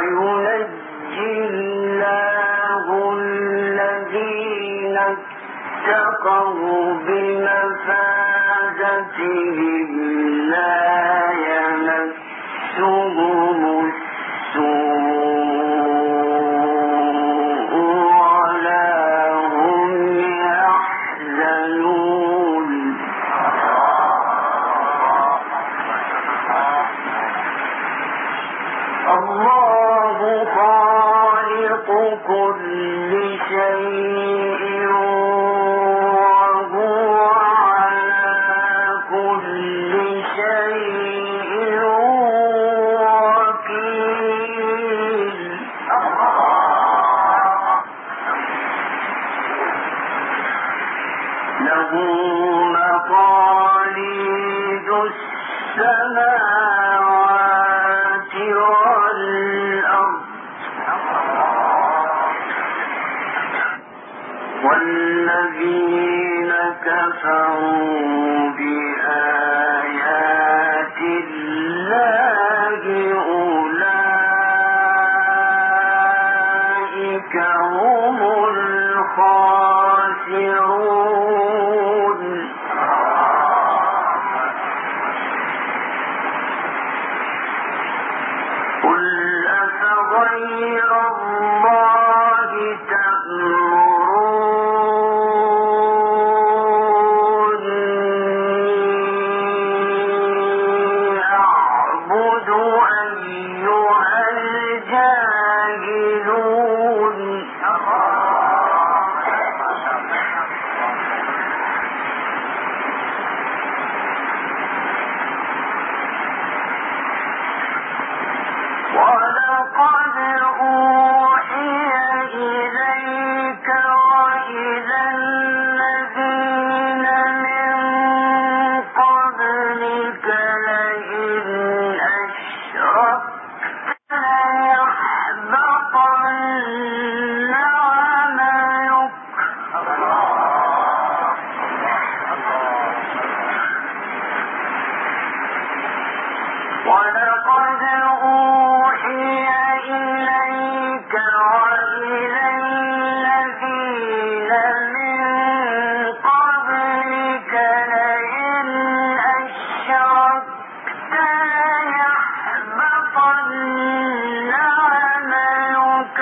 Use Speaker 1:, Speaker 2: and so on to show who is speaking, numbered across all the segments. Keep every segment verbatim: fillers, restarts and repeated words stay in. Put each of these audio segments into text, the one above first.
Speaker 1: وينجي الله الذين اتقوا بمفازتهم لا يمسهم السوء ولا هم يحزنون. الله خالق كل شيء وهو على كل شيء وكيل. له مقاليد السماوات والأرض والذين كفروا بآيات الله أولئك هم الخاسرون. قل أفغير الله تأمروني أعبد أيها الجاهلون. ولقد أوحي إليك وإلى الذين من قبلك لئن أشركت ليحبطن عملك ولقد أوحي إليك وإلى الذين من قبلك لئن أشركت ليحبطن عملك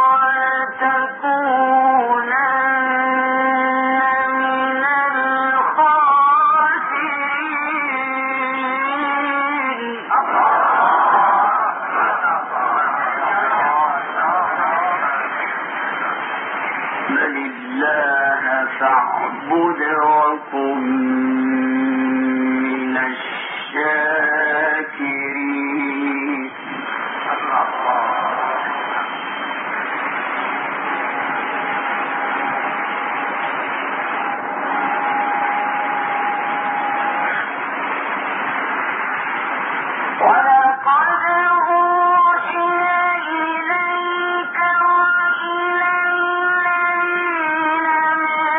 Speaker 1: ولتكونن من الخاسرين. بل الله فاعبد وكن من الشاكرين. ولقد أوحي إليك وإلى الذين من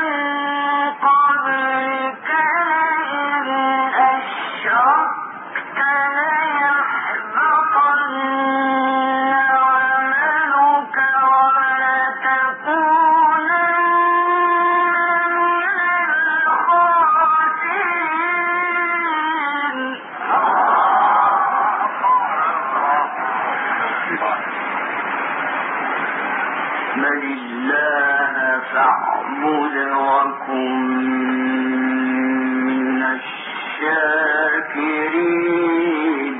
Speaker 1: قبلك لئن أشركت ليحبطن عملك ولتكونن من الخاسرين. بل الله فاعبد وكن من الشاكرين.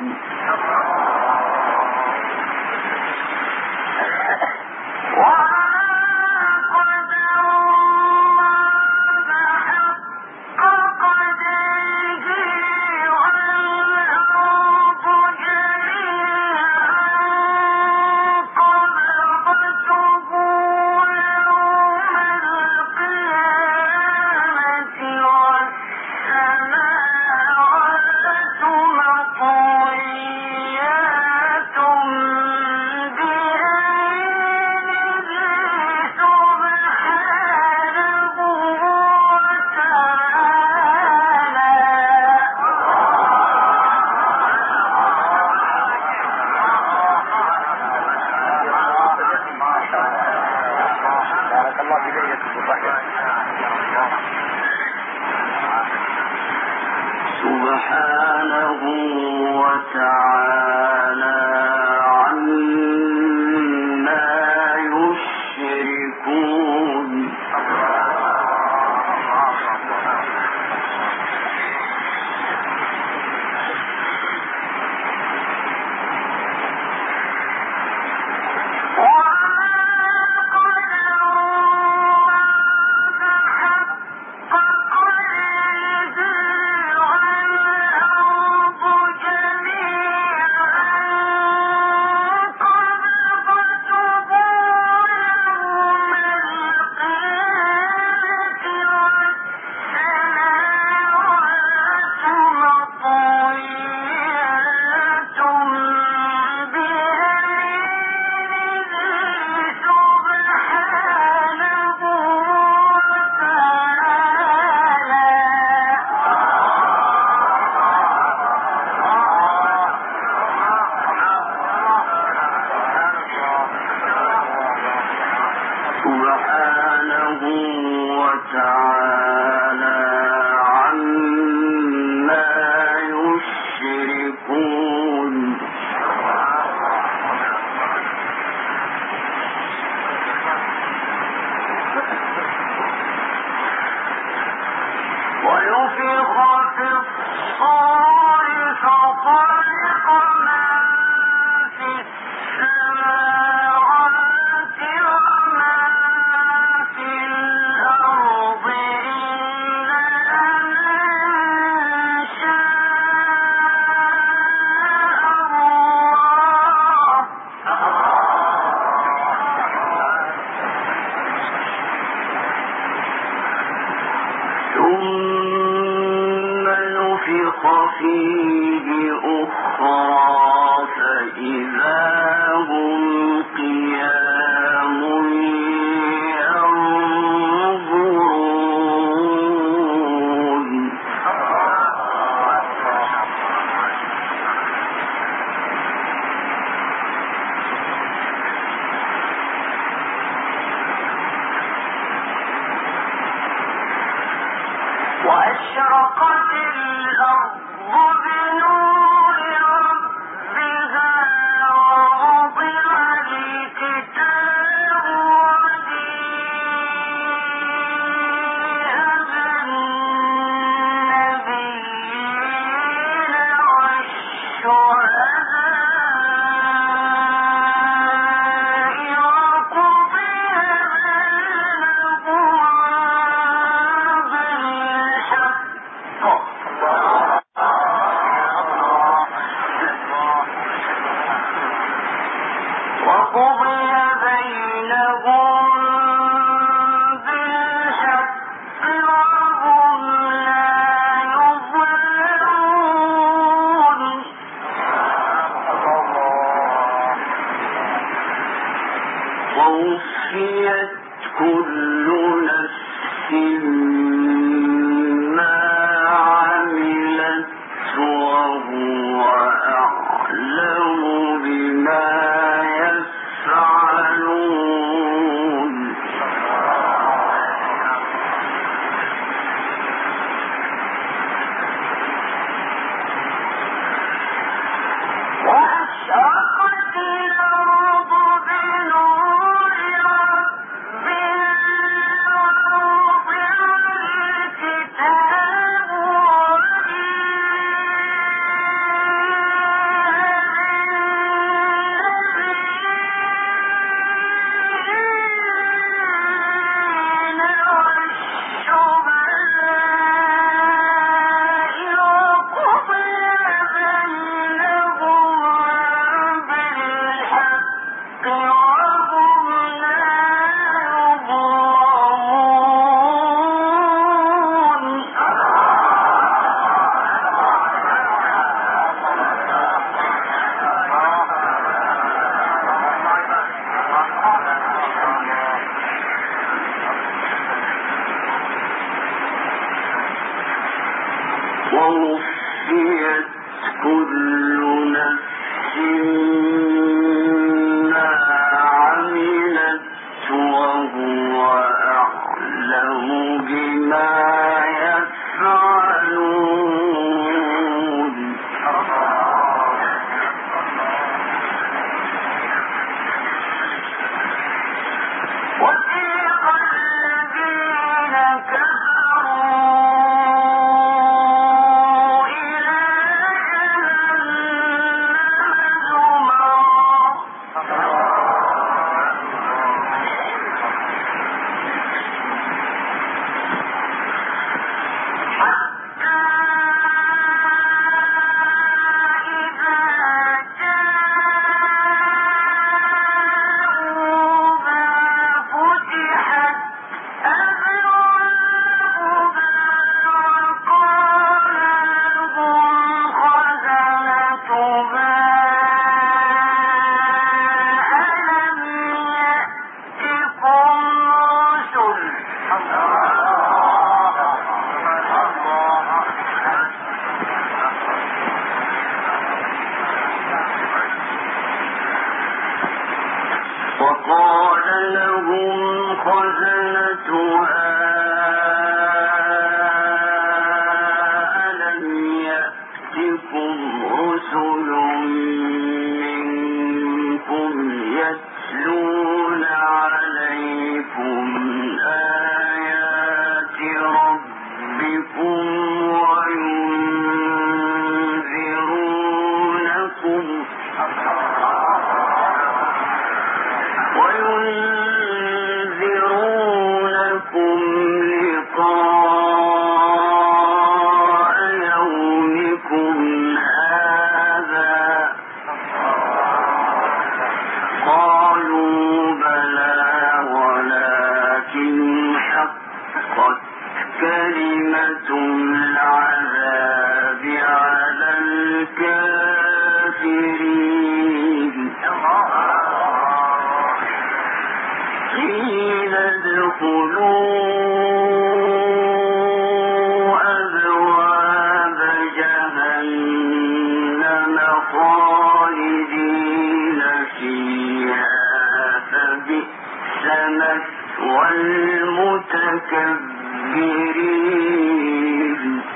Speaker 1: والسماوات ووفيت كل نفس ما عملت وهو أعلم بما يفعلون وأشرقت الأرض بنور ربها ووضع الكتاب ووفيت كل نفس ما عملت وهو أعلم بما يفعلون وسيق الذين كفروا إلى جهنم وقال لهم خزنتها ألم يأتكم رسل منكم يتلون عليكم آيات ربكم وينذرونكم وينذرونكم لقاء يومكم هذا قالوا بلى ولكن حقت كلمة العذاب على الكافرين قيل ادخلوا أبواب جهنم خالدين فيها فبئس مثوى المتكبرين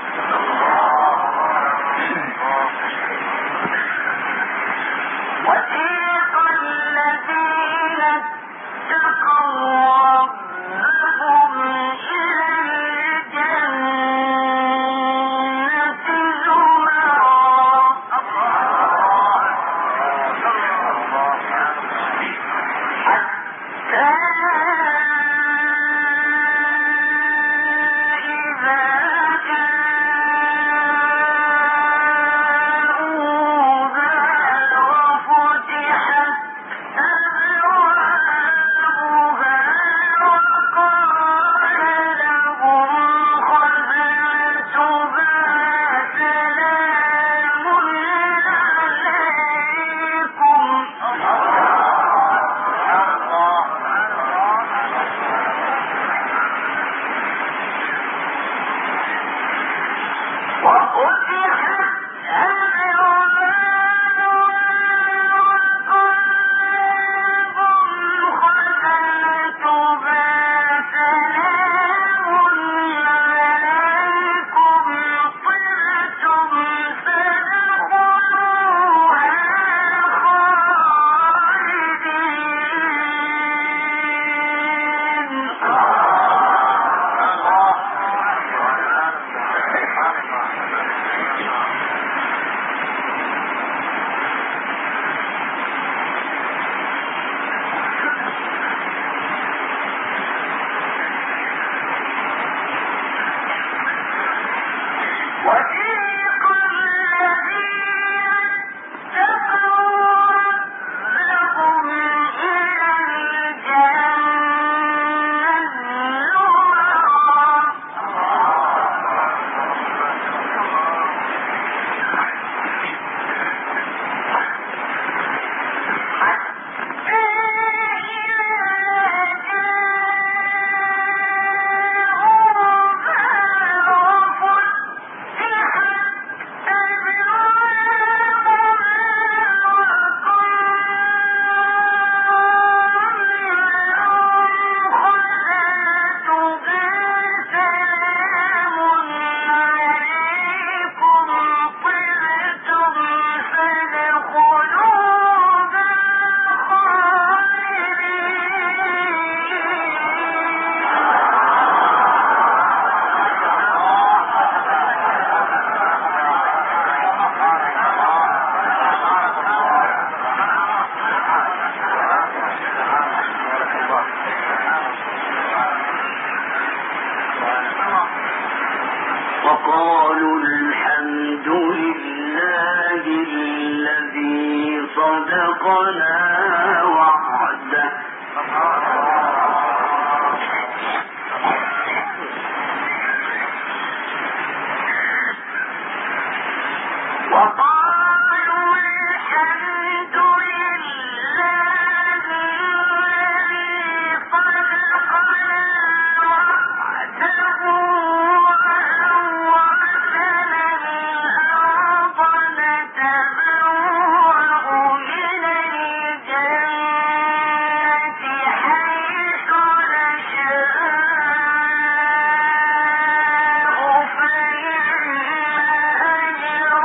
Speaker 1: وقالوا الحمد لله الذي صدقنا وعده وقالوا الحمد لله الذي صدقنا وعده وأورثنا الأرض نتبوأ من الجنة حيث نشاء فنعم أجر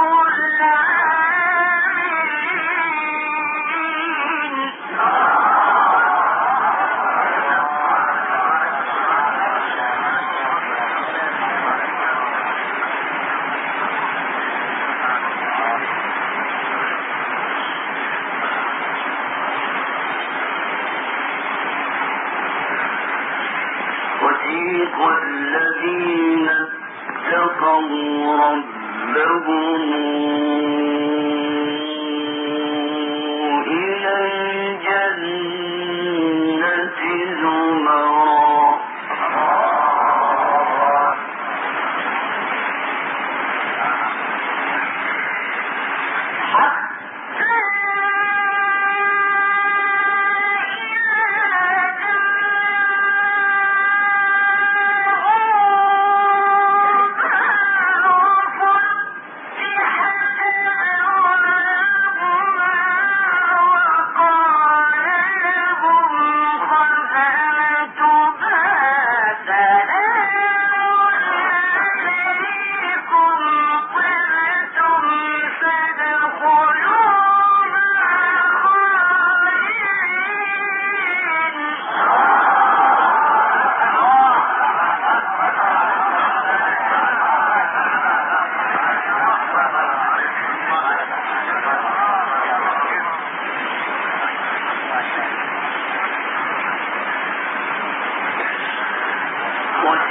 Speaker 1: وسيق الذين اتقوا ربهم إلى الجنة زمرا حتى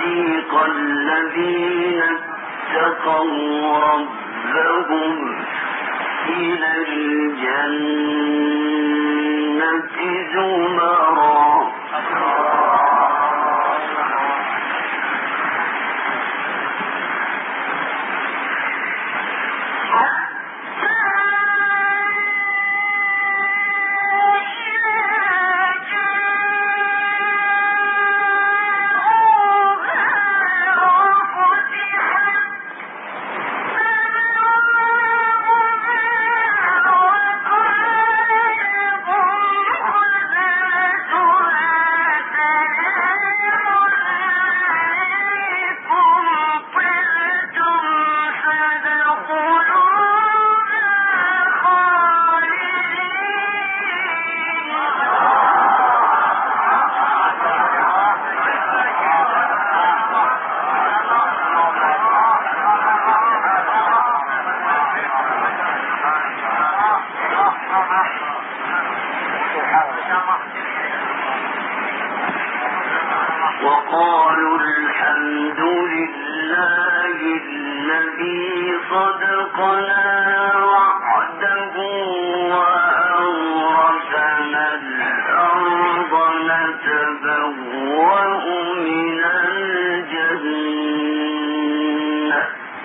Speaker 1: وسيق الذين اتقوا ربهم إلى الجنة زمرا وقالوا الحمد لله الذي صدقنا وعده وأورثنا الأرض نتبوأ من الجنة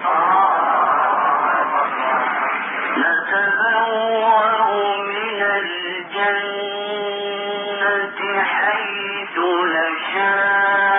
Speaker 1: نتبوأ من الجنة حيث نشاء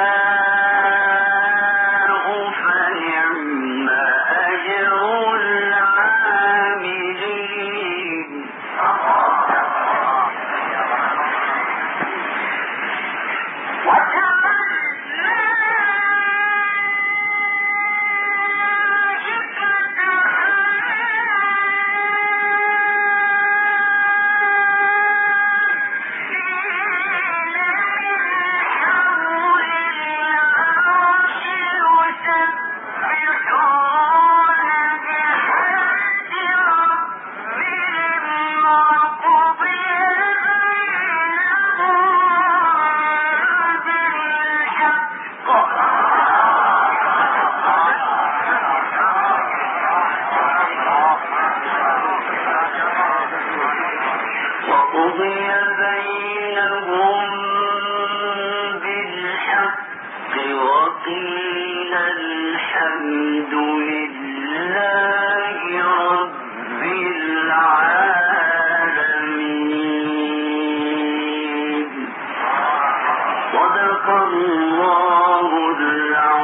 Speaker 1: وقضي بينهم بالحق وقيل الحمد لله رب العالمين صدق الله العظيم.